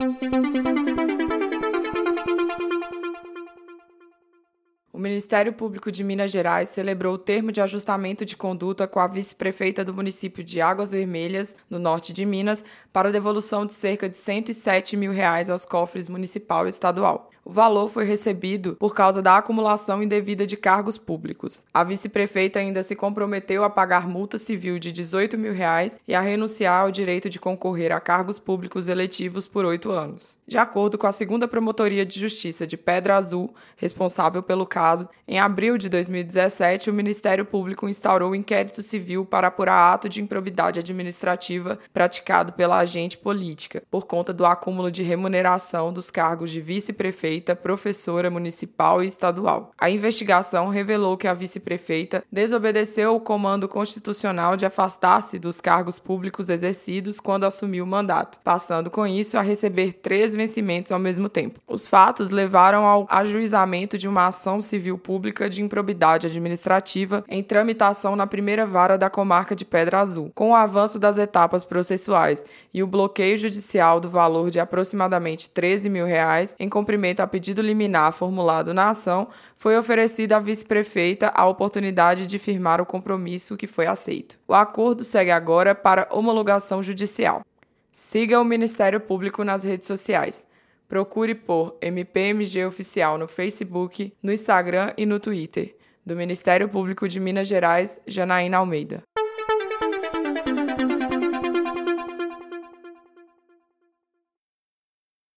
O Ministério Público de Minas Gerais celebrou o termo de ajustamento de conduta com a vice-prefeita do município de Águas Vermelhas, no norte de Minas, para a devolução de cerca de R$ 107 mil aos cofres municipal e estadual. O valor foi recebido por causa da acumulação indevida de cargos públicos. A vice-prefeita ainda se comprometeu a pagar multa civil de R$ 18 mil e a renunciar ao direito de concorrer a cargos públicos eletivos por 8 anos. De acordo com a 2ª Promotoria de Justiça de Pedra Azul, responsável pelo caso, em abril de 2017, o Ministério Público instaurou um inquérito civil para apurar ato de improbidade administrativa praticado pela agente política, por conta do acúmulo de remuneração dos cargos de vice-prefeita, professora municipal e estadual. A investigação revelou que a vice-prefeita desobedeceu o comando constitucional de afastar-se dos cargos públicos exercidos quando assumiu o mandato, passando com isso a receber 3 vencimentos ao mesmo tempo. Os fatos levaram ao ajuizamento de uma ação civil pública de improbidade administrativa em tramitação na primeira vara da comarca de Pedra Azul. Com o avanço das etapas processuais e o bloqueio judicial do valor de aproximadamente R$ 13 mil em cumprimento a pedido liminar formulado na ação, foi oferecida à vice-prefeita a oportunidade de firmar o compromisso que foi aceito. O acordo segue agora para homologação judicial. Siga o Ministério Público nas redes sociais. Procure por MPMG Oficial no Facebook, no Instagram e no Twitter. Do Ministério Público de Minas Gerais, Janaína Almeida.